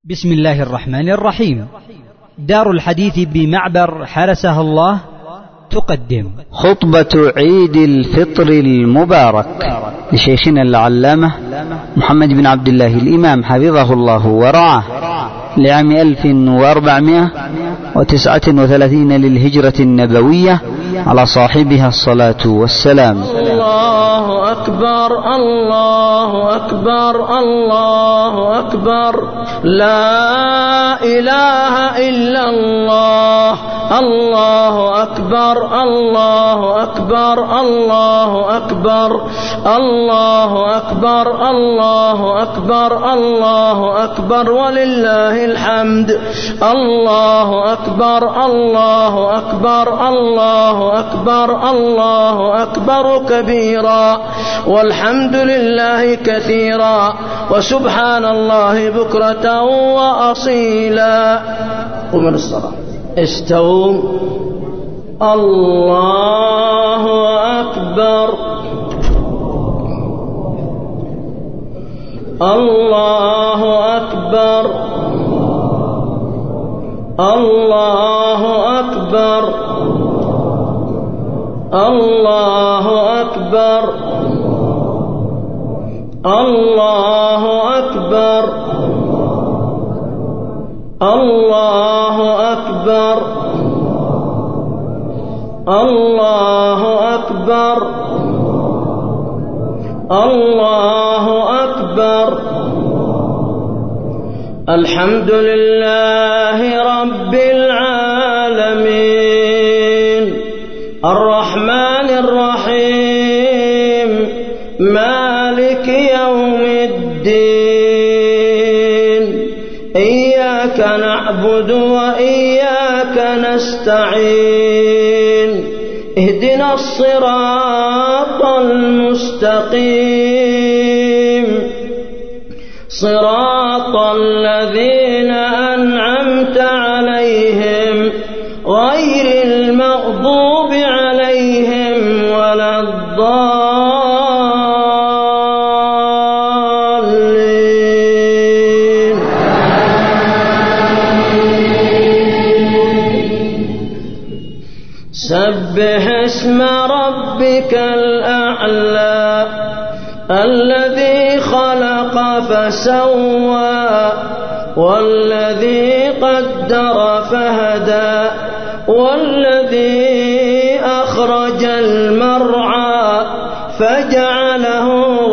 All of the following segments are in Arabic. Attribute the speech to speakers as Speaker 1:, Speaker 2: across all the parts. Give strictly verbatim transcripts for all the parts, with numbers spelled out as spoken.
Speaker 1: بسم الله الرحمن الرحيم. دار الحديث بمعبر حرسها الله تقدم
Speaker 2: خطبة عيد الفطر المبارك لشيخنا العلامة محمد بن عبد الله الإمام حفظه الله ورعاه لعام ألف وأربعمائة وتسعة وثلاثين للهجرة النبوية على صاحبها الصلاة والسلام.
Speaker 3: الله أكبر الله أكبر الله أكبر لا إله إلا الله الله أكبر الله أكبر الله أكبر الله أكبر الله أكبر الله أكبر ولله الحمد. الله أكبر الله أكبر الله أكبر الله أكبر كبيرا والحمد لله كثيرا وسبحان الله بكرة وأصيلا. قم للصلاة. استووا. الله أكبر الله أكبر الله أكبر الله أكبر الله أكبر الله أكبر الله أكبر الله أكبر. الحمد لله رب العالمين الرحمن الرحيم مالك يوم الدين إياك نعبد وإياك نستعين اهدنا الصراط المستقيم صراط الذين أنعمت عليهم غير المغضوب عليهم ولا الضالين. سبح اسم ربك الأعلى الذي خلق فسوى والذي قدر فهدى والذي أخرج المرعى فجعله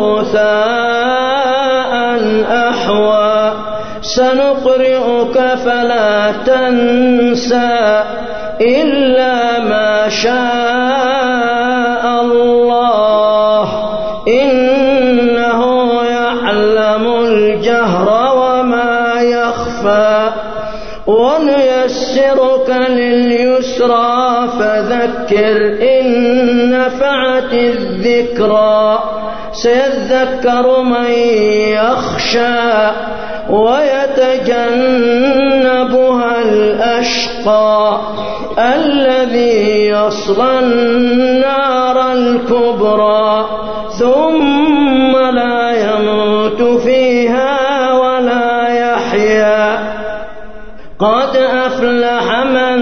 Speaker 3: غثاء أحوى. سنقرئك فلا تنسى إلا ما شاء الله إنه يعلم الجهر وما يخفى. ونيسرك لليسرى فذكر إن نفعت الذكرى. سيذكر من يخشى ويتجنبها الأشقى الذي يصلى النار الكبرى ثم لا يموت فيها ولا يحيا. قد أفلح من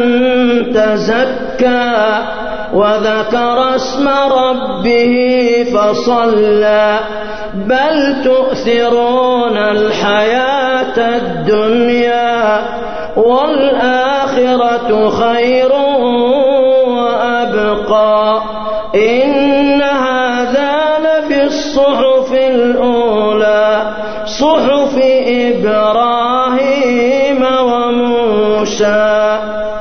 Speaker 3: تزكى وذكر اسم ربه فصلى بل تؤثرون الحياة الدنيا والآخرة خير وأبقى. إن هذا لفي الصحف الأولى صحف إبراهيم وموسى.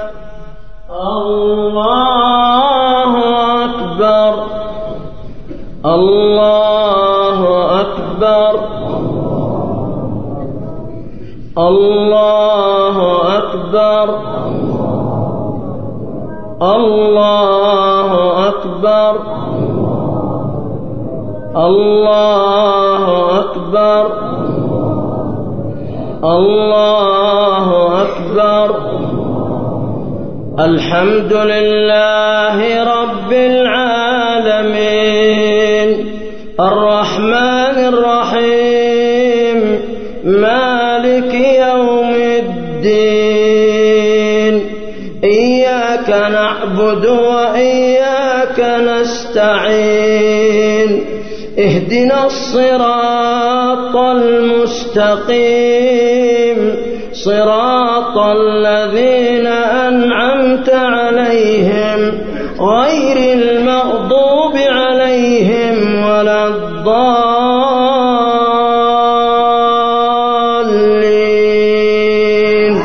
Speaker 3: الله أكبر الله أكبر الله أكبر الله أكبر الله أكبر الله أكبر. الحمد لله رب العالمين الرحمن الرحيم مالك يوم يوم الدين إياك نعبد وإياك نستعين اهدنا الصراط المستقيم صراط الذين أنعمت عليهم غير المغضوب عليهم ولا الضالين.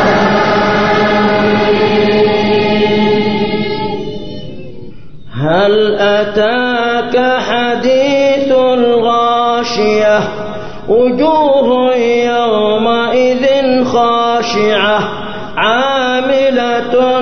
Speaker 3: هل أتاك حديث الغاشية وجوه يومئذ خاشعة عاملة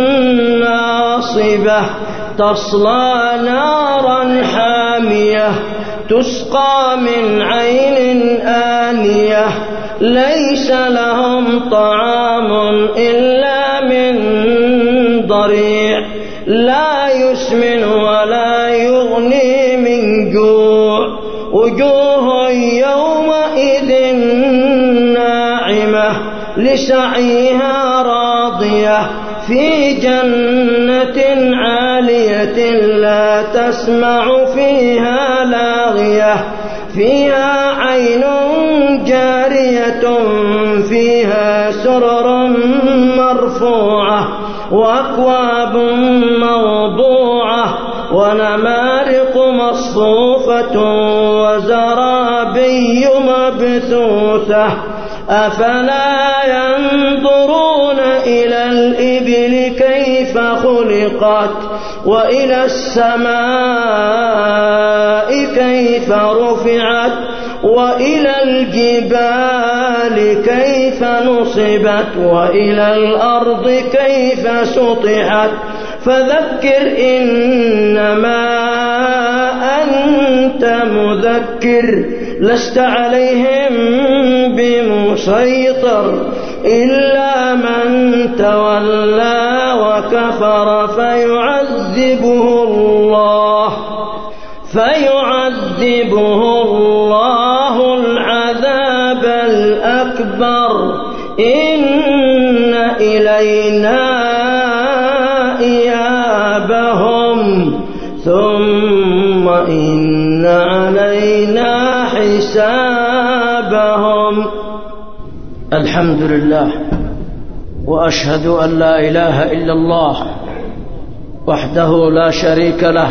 Speaker 3: ناصبة تصلى نارا حامية تسقى من عين آنية ليس لهم طعام إلا من ضريع لا يسمن ولا يغني من جوع وجوه يومئذ ناعمة لسعيها راضية في جنة عالية لا تسمع فيها لاغية فيها عين جارية فيها سرر مرفوعة وأكواب موضوعة ونمارق مصفوفة وزرابي مبثوثة أفلا ينظرون إلى الإبل كيف خلقت وإلى السماء كيف رفعت وإلى الجبال كيف نصبت وإلى الأرض كيف سطحت فذكر إنما أنت مذكر لست عليهم بمسيطر إلا من تولى وكفر فيعذبه الله فيعذبه الله العذاب الأكبر إن إلينا إيابهم ثم إن علينا حسابهم. الحمد لله وأشهد أن لا إله إلا الله وحده لا شريك له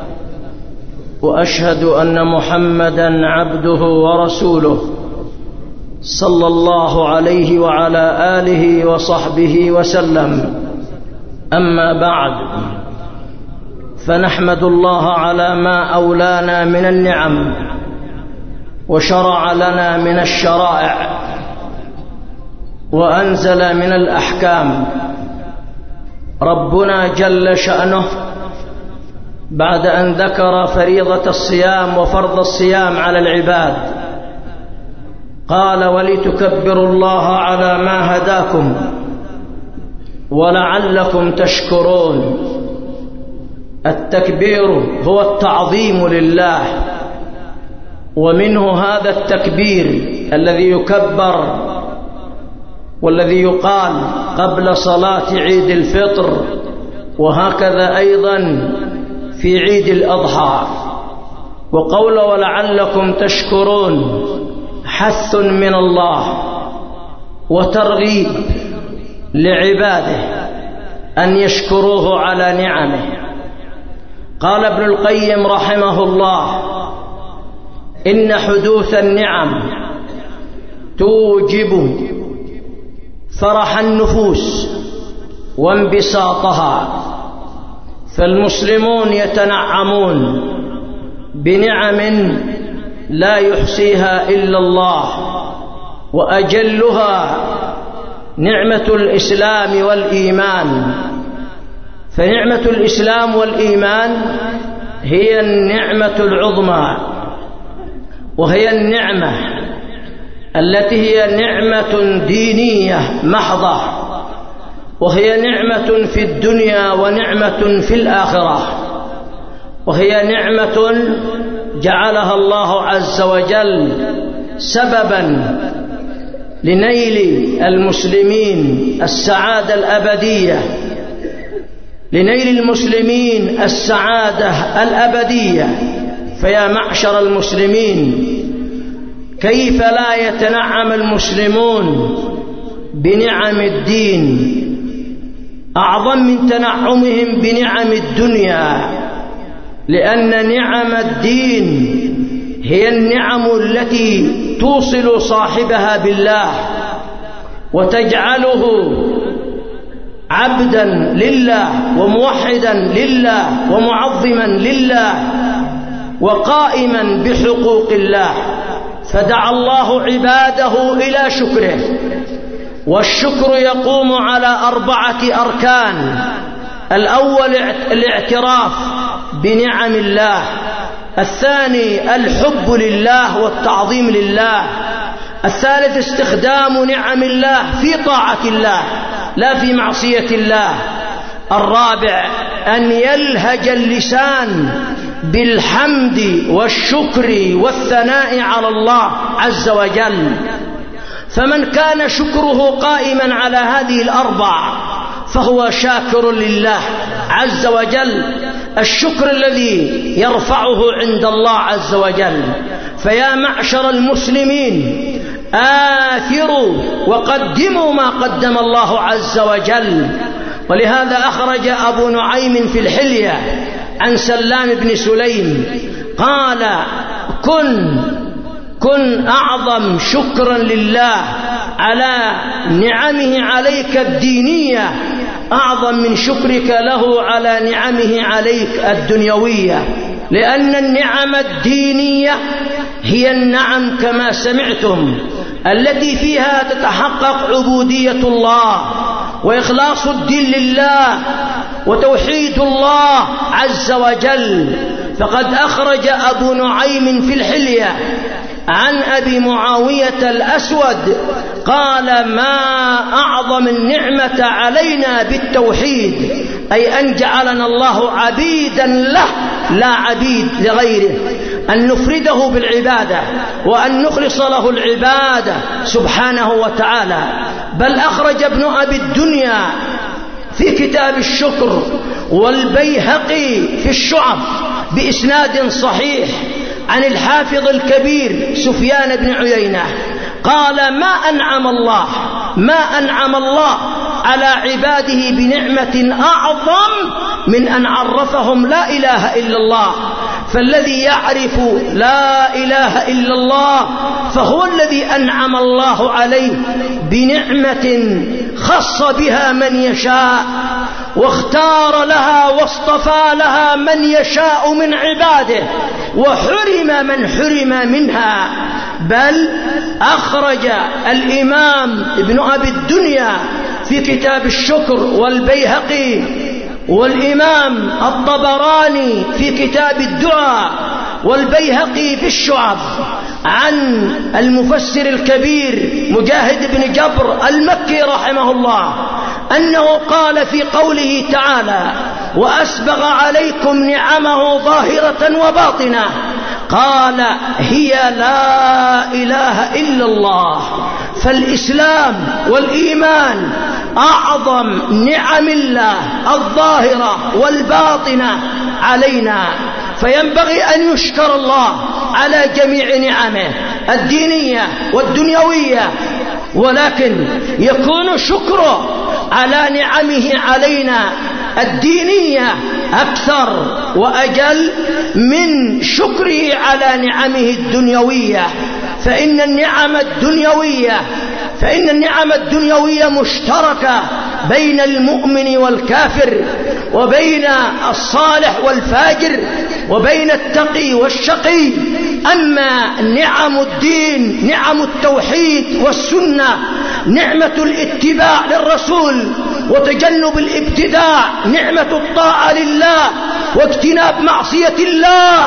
Speaker 3: وأشهد أن محمدًا عبده ورسوله صلى الله عليه وعلى آله وصحبه وسلم. أما بعد فنحمد الله على ما أولانا من النعم وشرع لنا من الشرائع وأنزل من الأحكام. ربنا جل شأنه بعد أن ذكر فريضة الصيام وفرض الصيام على العباد قال ولتكبروا الله على ما هداكم ولعلكم تشكرون. التكبير هو التعظيم لله، ومنه هذا التكبير الذي يكبر والذي يقال قبل صلاة عيد الفطر، وهكذا أيضا في عيد الأضحى. وقول ولعلكم تشكرون حث من الله وترغيب لعباده أن يشكروه على نعمه. قال ابن القيم رحمه الله إن حدوث النعم توجب فرح النفوس وانبساطها، فالمسلمون يتنعمون بنعم لا يحصيها إلا الله، وأجلها نعمة الإسلام والإيمان. فنعمة الإسلام والإيمان هي النعمة العظمى، وهي النعمة التي هي نعمة دينية محضة، وهي نعمة في الدنيا ونعمة في الآخرة، وهي نعمة جعلها الله عز وجل سببا لنيل المسلمين السعادة الأبدية، لنيل المسلمين السعادة الأبدية. فيا معشر المسلمين، كيف لا يتنعم المسلمون بنعم الدين أعظم من تنعمهم بنعم الدنيا؟ لأن نعم الدين هي النعم التي توصل صاحبها بالله وتجعله عبدا لله وموحدا لله ومعظما لله وقائما بحقوق الله. فدعا الله عباده إلى شكره، والشكر يقوم على أربعة أركان. الأول الاعتراف بنعم الله، الثاني الحب لله والتعظيم لله، الثالث استخدام نعم الله في طاعة الله لا في معصية الله، الرابع أن يلهج اللسان بالحمد والشكر والثناء على الله عز وجل. فمن كان شكره قائما على هذه الأربع فهو شاكر لله عز وجل، الشكر الذي يرفعه عند الله عز وجل. فيا معشر المسلمين، آثروا وقدموا ما قدم الله عز وجل. ولهذا أخرج أبو نعيم في الحلية عن سلام بن سليم قال: كن كن أعظم شكرا لله على نعمه عليك الدينية أعظم من شكرك له على نعمه عليك الدنيوية. لأن النعم الدينية هي النعم كما سمعتم التي فيها تتحقق عبودية الله وإخلاص الدين لله وتوحيد الله عز وجل. فقد أخرج أبو نعيم في الحلية عن أبي معاوية الأسود قال: ما أعظم النعمة علينا بالتوحيد، أي أن جعلنا الله عبيدا له لا عبيد لغيره، أن نفرده بالعبادة وأن نخلص له العبادة سبحانه وتعالى. بل أخرج ابن أبي الدنيا في كتاب الشكر والبيهقي في الشعب بإسناد صحيح عن الحافظ الكبير سفيان بن عيينة قال: ما أنعم الله ما أنعم الله على عباده بنعمة أعظم من أن عرفهم لا إله إلا الله. فالذي يعرف لا إله إلا الله فهو الذي أنعم الله عليه بنعمة خص بها من يشاء واختار لها واصطفى لها من يشاء من عباده وحرم من حرم منها. بل أخرج الإمام ابن أبي الدنيا في كتاب الشكر والبيهقي والإمام الطبراني في كتاب الدعاء والبيهقي في الشعب عن المفسر الكبير مجاهد بن جبر المكي رحمه الله أنه قال في قوله تعالى: وأسبغ عليكم نعمه ظاهرة وباطنة، قال: هي لا إله إلا الله. فالإسلام والإيمان أعظم نعم الله الظاهرة والباطنة علينا، فينبغي أن يشكر الله على جميع نعمه الدينية والدنيوية، ولكن يكون شكره على نعمه علينا الدينية أكثر وأجل من شكره على نعمه الدنيوية. فإن النعم الدنيوية فإن النعم الدنيوية مشتركة بين المؤمن والكافر، وبين الصالح والفاجر، وبين التقي والشقي. أما نعم الدين، نعم التوحيد والسنة، نعمة الاتباع للرسول وتجنب الابتداع، نعمة الطاعة لله واجتناب معصية الله،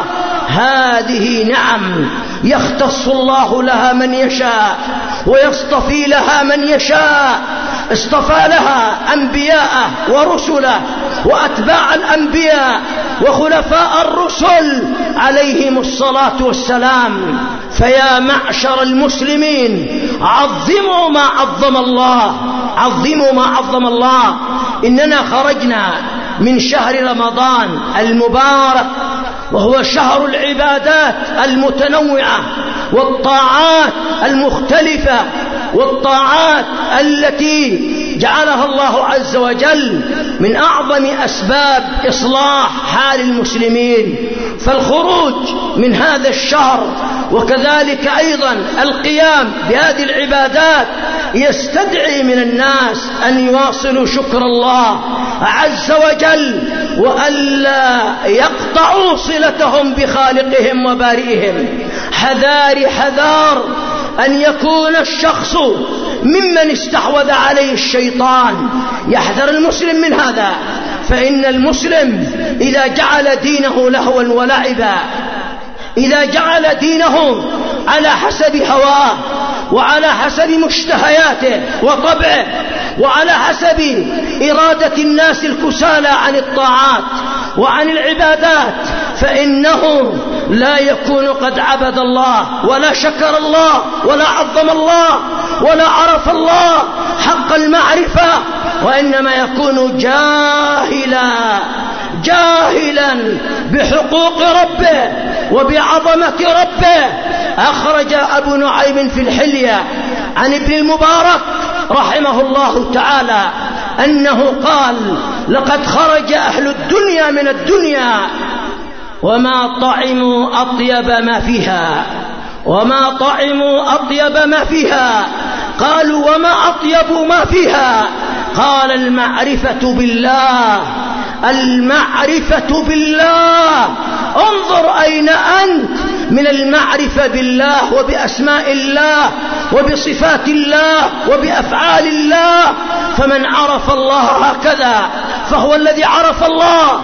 Speaker 3: هذه نعم يختص الله لها من يشاء ويصطفي لها من يشاء. اصطفى لها أنبياءه ورسله وأتباع الأنبياء وخلفاء الرسل عليهم الصلاة والسلام. فيا معشر المسلمين عظموا ما عظم الله، عظموا ما عظم الله. إننا خرجنا من شهر رمضان المبارك، وهو شهر العبادات المتنوعة والطاعات المختلفة، والطاعات التي جعلها الله عز وجل من أعظم أسباب إصلاح حال المسلمين. فالخروج من هذا الشهر وكذلك أيضا القيام بهذه العبادات يستدعي من الناس أن يواصلوا شكر الله عز وجل، وألا يقطعوا صلتهم بخالقهم وبارئهم. حذار حذار أن يكون الشخص ممن استحوذ عليه الشيطان. يحذر المسلم من هذا، فإن المسلم إذا جعل دينه لهوا ولعبا، إذا جعل دينه على حسب هواه وعلى حسب مشتهياته وطبعه وعلى حسب إرادة الناس الكسالى عن الطاعات وعن العبادات، فإنه لا يكون قد عبد الله ولا شكر الله ولا عظم الله ولا عرف الله حق المعرفة، وإنما يكون جاهلا جاهلا بحقوق ربه وبعظمة ربه. أخرج أبو نعيم في الحلية عن ابن المبارك رحمه الله تعالى أنه قال: لقد خرج أهل الدنيا من الدنيا وما طعموا أطيب ما فيها، وما طعموا أطيب ما فيها. قالوا: وما أطيب ما فيها؟ قال: المعرفة بالله، المعرفة بالله. انظر أين أنت من المعرفة بالله وبأسماء الله وبصفات الله وبأفعال الله. فمن عرف الله هكذا فهو الذي عرف الله.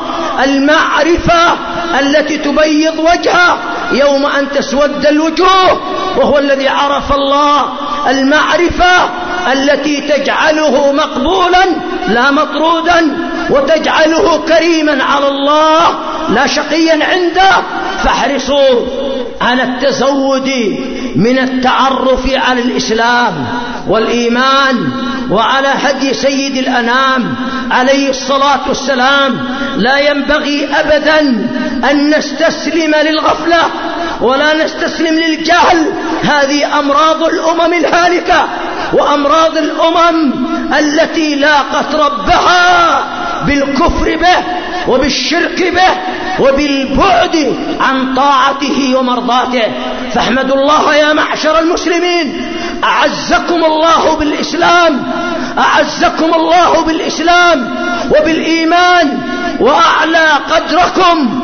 Speaker 3: المعرفة التي تبيض وجهه يوم أن تسود الوجوه، وهو الذي عرف الله. المعرفة التي تجعله مقبولا لا مطرودا، وتجعله كريما على الله لا شقيا عنده. فاحرصوا على التزود من التعرف على الإسلام والإيمان وعلى هدي سيد الأنام عليه الصلاة والسلام. لا ينبغي أبدا أن نستسلم للغفلة ولا نستسلم للجهل. هذه أمراض الأمم الهالكة وأمراض الأمم التي لاقت ربها بالكفر به وبالشرك به وبالبعد عن طاعته ومرضاته. فاحمدوا الله يا معشر المسلمين، أعزكم الله بالإسلام، أعزكم الله بالإسلام وبالإيمان، وأعلى قدركم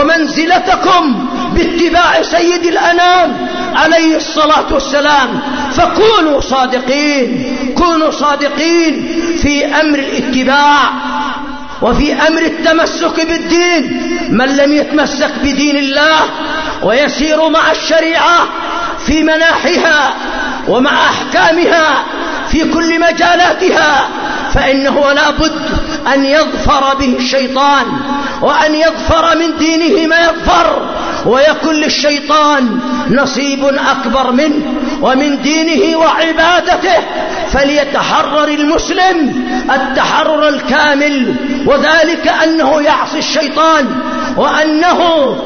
Speaker 3: ومنزلتكم باتباع سيد الأنام عليه الصلاة والسلام. فكونوا صادقين، كونوا صادقين في أمر الاتباع وفي أمر التمسك بالدين. من لم يتمسك بدين الله ويسير مع الشريعة في مناحها ومع أحكامها في كل مجالاتها، فإنه لا بد أن يظفر به الشيطان، وأن يظفر من دينه ما يظفر، ويكون للشيطان نصيب أكبر منه ومن دينه وعبادته. فليتحرر المسلم التحرر الكامل، وذلك أنه يعصي الشيطان، وأنه,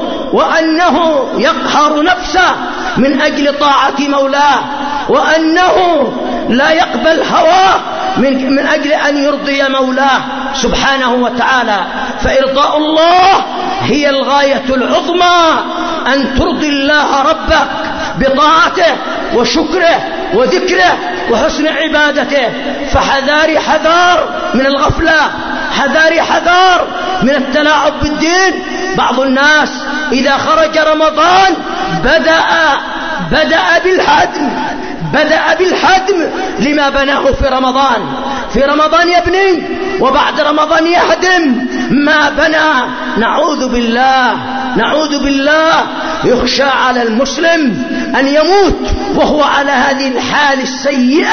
Speaker 3: وأنه يقهر نفسه من أجل طاعة مولاه، وأنه لا يقبل هواه من, من أجل أن يرضي مولاه سبحانه وتعالى. فإرضاء الله هي الغاية العظمى، أن ترضي الله ربك بطاعته وشكره وذكره وحسن عبادته. فحذاري حذار من الغفلة، حذاري حذار من التلاعب بالدين. بعض الناس إذا خرج رمضان بدأ بدأ بالهدم بدأ بالهدم لما بناه في رمضان. في رمضان يبني وبعد رمضان يهدم ما بنى. نعوذ بالله، نعوذ بالله. يخشى على المسلم أن يموت وهو على هذه الحال السيئة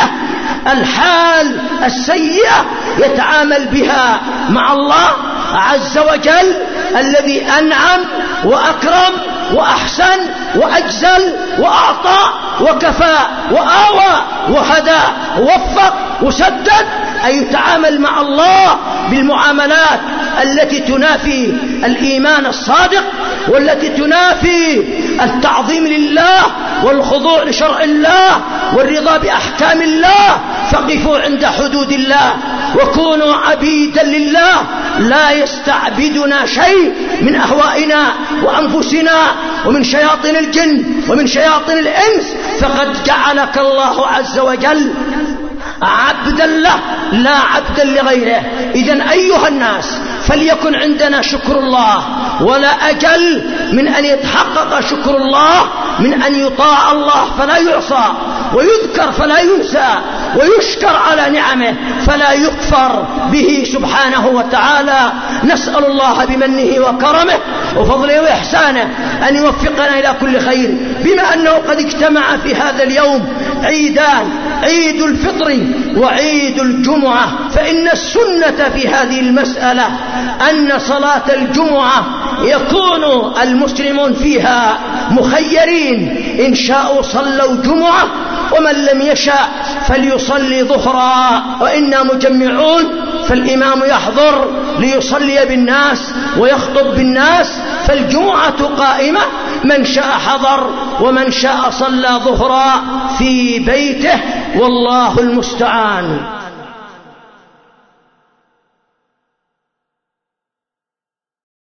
Speaker 3: الحال السيئة يتعامل بها مع الله عز وجل الذي أنعم وأكرم وأحسن وأجزل وأعطى وكفى وآوى وهدى ووفق وسدد، أن يتعامل مع الله بالمعاملات التي تنافي الإيمان الصادق والتي تنافي التعظيم لله والخضوع لشرع الله والرضا بأحكام الله. فقفوا عند حدود الله وكونوا عبيدا لله، لا يستعبدنا شيء من أهوائنا وأنفسنا ومن شياطين الجن ومن شياطين الإنس، فقد جعلك الله عز وجل عبدا له لا عبدا لغيره. إذن أيها الناس فليكن عندنا شكر الله، ولا أجل من أن يتحقق شكر الله من أن يطاع الله فلا يعصى، ويذكر فلا ينسى، ويشكر على نعمه فلا يكفر به سبحانه وتعالى. نسأل الله بمنه وكرمه وفضله وإحسانه أن يوفقنا إلى كل خير، بما أنه قد اجتمع في هذا اليوم عيدان، عيد الفطر وعيد الجمعة. فإن السنة في هذه المسألة أن صلاة الجمعة يكون المسلمون فيها مخيرين، إن شاءوا صلوا جمعة ومن لم يشاء فليصلي ظهرا. وإنا مجمعون فالإمام يحضر ليصلي بالناس ويخطب بالناس، فالجمعة قائمة، من شاء حضر ومن شاء صلى ظهرا في بيته، والله المستعان.